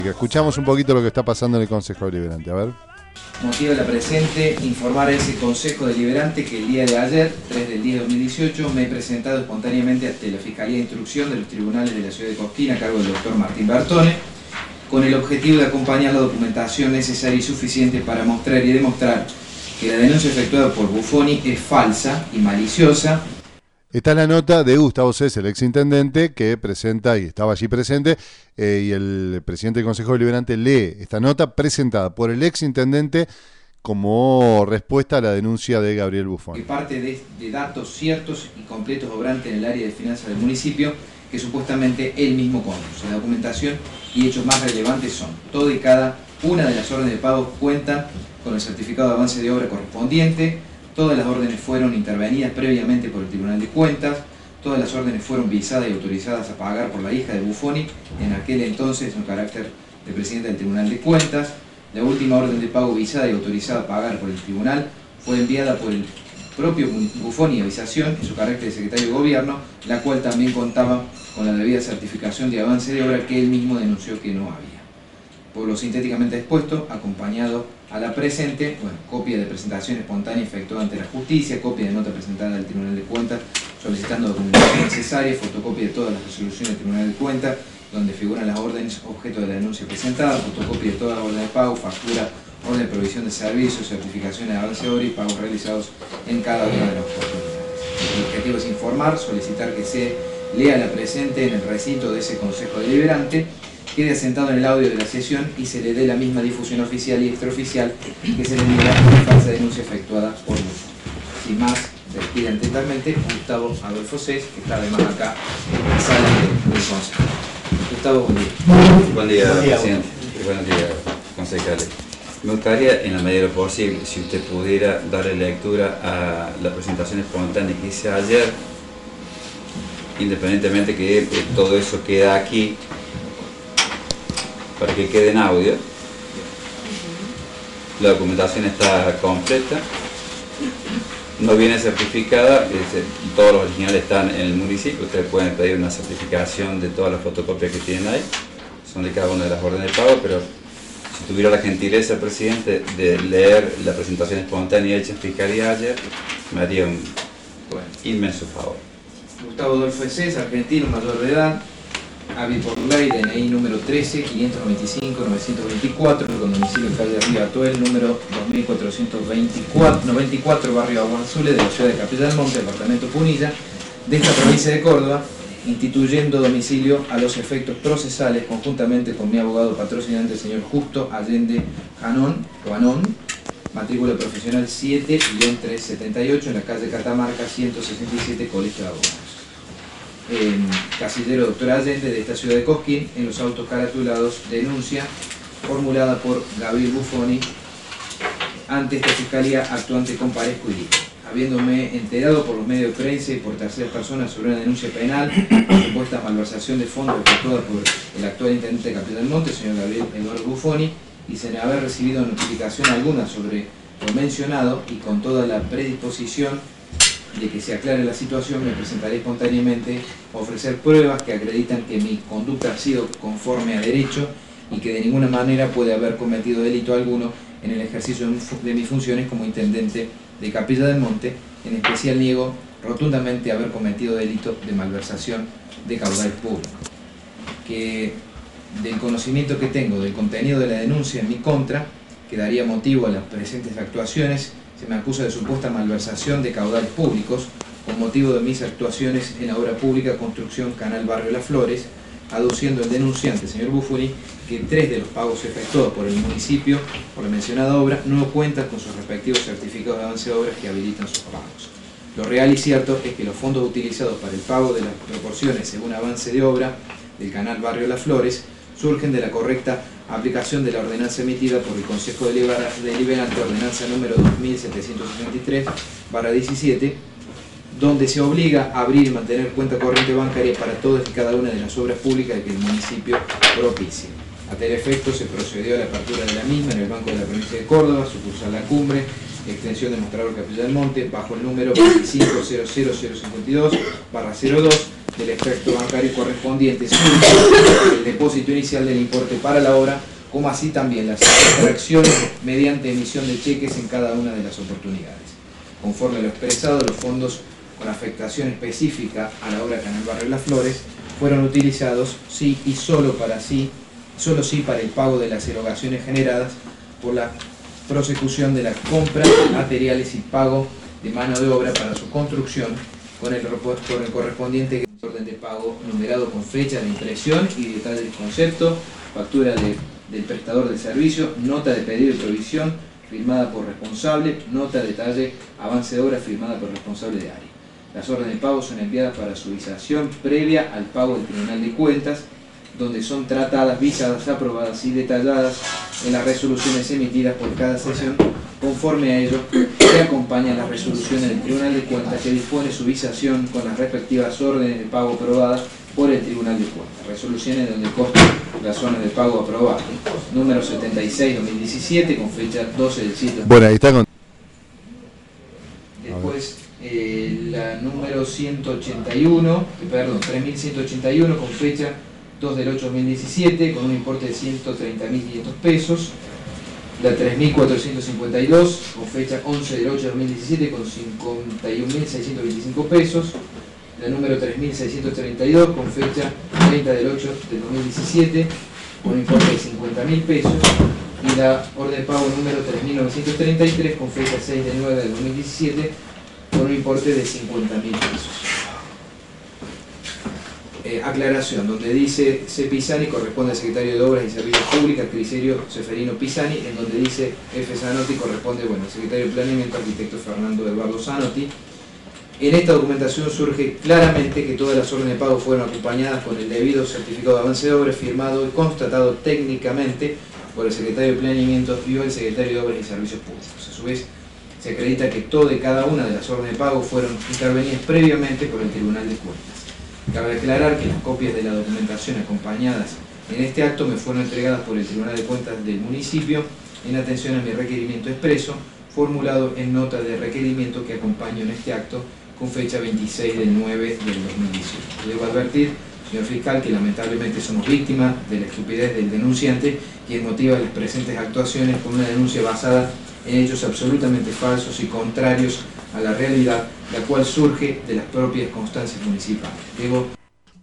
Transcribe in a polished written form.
Escuchamos un poquito lo que está pasando en el Consejo Deliberante, a ver. Motiva la presente informar a ese Consejo Deliberante que el día de ayer, 3 del 10 de 2018, me he presentado espontáneamente ante la Fiscalía de Instrucción de los Tribunales de la Ciudad de Cosquín a cargo del doctor Martín Bertone, con el objetivo de acompañar la documentación necesaria y suficiente para mostrar y demostrar que la denuncia efectuada por Buffoni es falsa y maliciosa. Está la nota de Gustavo Cés, el exintendente, que presenta, y estaba allí presente, y el presidente del Consejo Deliberante lee esta nota presentada por el exintendente como respuesta a la denuncia de Gabriel Buffoni. Que parte de datos ciertos y completos obrantes en el área de finanzas del municipio, que supuestamente él mismo conoce. La documentación y hechos más relevantes son: toda y cada una de las órdenes de pago cuentan con el certificado de avance de obra correspondiente. Todas las órdenes fueron intervenidas previamente por el Tribunal de Cuentas. Todas las órdenes fueron visadas y autorizadas a pagar por la hija de Buffoni, en aquel entonces en carácter de presidente del Tribunal de Cuentas. La última orden de pago visada y autorizada a pagar por el Tribunal fue enviada por el propio Buffoni a visación en su carácter de secretario de Gobierno, la cual también contaba con la debida certificación de avance de obra que él mismo denunció que no había. Por lo sintéticamente expuesto, acompañado a la presente, copia de presentación espontánea efectuada ante la justicia, copia de nota presentada al Tribunal de Cuentas solicitando documentación necesaria, fotocopia de todas las resoluciones del Tribunal de Cuentas donde figuran las órdenes objeto de la denuncia presentada, fotocopia de todas las órdenes de pago, factura, orden de provisión de servicios, certificaciones de avance de obra y pagos realizados en cada una de las oportunidades. El objetivo es informar, solicitar que se lea la presente en el recinto de ese Consejo Deliberante, quede asentado en el audio de la sesión y se le dé la misma difusión oficial y extraoficial que se le diera a la falsa denuncia efectuada por Buffoni. Sin más, despide atentamente Gustavo Adolfo Cés, que está además acá en la sala del Consejo. Gustavo, buen día. Buen día, presidente. Buenos días, concejales. Me gustaría, en la medida de lo posible, si usted pudiera darle lectura a la presentación espontánea que hice ayer, independientemente que todo eso queda aquí, para que quede en audio. La documentación está completa, no viene certificada, todos los originales están en el municipio. Ustedes pueden pedir una certificación de todas las fotocopias que tienen ahí, son de cada una de las órdenes de pago, pero si tuviera la gentileza, presidente, de leer la presentación espontánea hecha en Fiscalía ayer, me haría un inmenso favor. Gustavo Adolfo Cés, argentino, mayor de edad, hábil por ley, DNI número 13, 595, 924, con domicilio en calle Río Atuel, número 2494, barrio Aguas Azules, de la ciudad de Capilla del Monte, departamento Punilla, de esta provincia de Córdoba, instituyendo domicilio a los efectos procesales, conjuntamente con mi abogado patrocinante, el señor Justo Allende Janón, o Anón, matrícula profesional 7-378, en la calle Catamarca, 167, Colegio de Abogados. Casillero doctor Allende, de esta ciudad de Cosquín, en los autos caratulados, denuncia formulada por Gabriel Buffoni ante esta fiscalía actuante comparezco y digo: habiéndome enterado por los medios de prensa y por terceras personas sobre una denuncia penal por supuesta malversación de fondos efectuada por el actual intendente de Capilla del Monte, señor Gabriel Eduardo Buffoni, y sin haber recibido notificación alguna sobre lo mencionado, y con toda la predisposición de que se aclare la situación, me presentaré espontáneamente a ofrecer pruebas que acreditan que mi conducta ha sido conforme a derecho y que de ninguna manera puede haber cometido delito alguno en el ejercicio de mis funciones como intendente de Capilla del Monte. En especial niego rotundamente haber cometido delito de malversación de caudales públicos. Que del conocimiento que tengo del contenido de la denuncia en mi contra, que daría motivo a las presentes actuaciones, se me acusa de supuesta malversación de caudales públicos con motivo de mis actuaciones en la obra pública Construcción Canal Barrio Las Flores, aduciendo el denunciante, señor Buffoni, que 3 de los pagos efectuados por el municipio por la mencionada obra no cuentan con sus respectivos certificados de avance de obras que habilitan sus pagos. Lo real y cierto es que los fondos utilizados para el pago de las proporciones según avance de obra del Canal Barrio Las Flores surgen de la correcta aplicación de la ordenanza emitida por el Consejo Deliberante, ordenanza número 2773/17, donde se obliga a abrir y mantener cuenta corriente bancaria para todas y cada una de las obras públicas que el municipio propicie. A tal efecto se procedió a la apertura de la misma en el Banco de la Provincia de Córdoba, sucursal La Cumbre, extensión de Mostrador Capilla del Monte, bajo el número 2500052/02, del extracto bancario correspondiente surge el depósito inicial del importe para la obra, como así también las extracciones mediante emisión de cheques en cada una de las oportunidades. Conforme a lo expresado, los fondos con afectación específica a la obra Canal Barrio Las Flores fueron utilizados sí y solo sí para el pago de las erogaciones generadas por la prosecución de la compra de materiales y pago de mano de obra para su construcción con el correspondiente orden de pago numerado con fecha de impresión y detalle del concepto, factura del prestador del servicio, nota de pedido y provisión firmada por responsable, nota de detalle, avance de obra firmada por responsable de área. Las órdenes de pago son enviadas para su visación previa al pago del Tribunal de Cuentas, donde son tratadas, visadas, aprobadas y detalladas en las resoluciones emitidas por cada sesión. Conforme a ello, se acompañan las resoluciones del Tribunal de Cuentas que dispone su visación con las respectivas órdenes de pago aprobadas por el Tribunal de Cuentas. Resoluciones donde constan las zonas de pago aprobadas. Número 76/2017 con fecha 12 del 7. Bueno, ahí está con... Después la número 3181 con fecha 2 del 8/2017 con un importe de 130.500 pesos. La 3.452 con fecha 11 del 8/2017 con 51.625 pesos. La número 3.632 con fecha 30 del 8 del 2017 con un importe de 50.000 pesos. Y la orden de pago número 3.933 con fecha 6 del 9 del 2017 con un importe de 50.000 pesos. Aclaración, donde dice C. Pisani corresponde al secretario de Obras y Servicios Públicos, Criserio Seferino Pisani, en donde dice F. Zanotti corresponde, bueno, al secretario de Planeamiento, arquitecto Fernando Eduardo Zanotti. En esta documentación surge claramente que todas las órdenes de pago fueron acompañadas con el debido certificado de avance de obra firmado y constatado técnicamente por el secretario de Planeamiento y o el secretario de Obras y Servicios Públicos. A su vez, se acredita que toda y cada una de las órdenes de pago fueron intervenidas previamente por el Tribunal de Cuentas. Cabe aclarar que las copias de la documentación acompañadas en este acto me fueron entregadas por el Tribunal de Cuentas del municipio en atención a mi requerimiento expreso, formulado en nota de requerimiento que acompaño en este acto con fecha 26 del 9 del 2018. Debo advertir, señor fiscal, que lamentablemente somos víctimas de la estupidez del denunciante, quien motiva las presentes actuaciones con una denuncia basada en hechos absolutamente falsos y contrarios a la realidad, la cual surge de las propias constancias municipales. Debo